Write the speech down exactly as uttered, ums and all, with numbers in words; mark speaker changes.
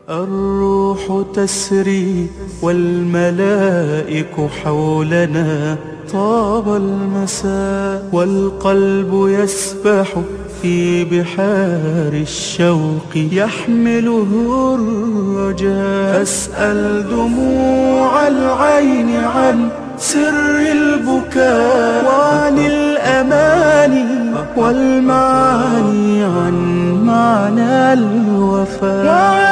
Speaker 1: الروح تسري والملائك حولنا، طاب المساء والقلب يسبح في بحار الشوق يحمله الرجاء. أسأل دموع العين عن سر البكاء، وعن الأماني والمعاني، عن معنى الوفاء.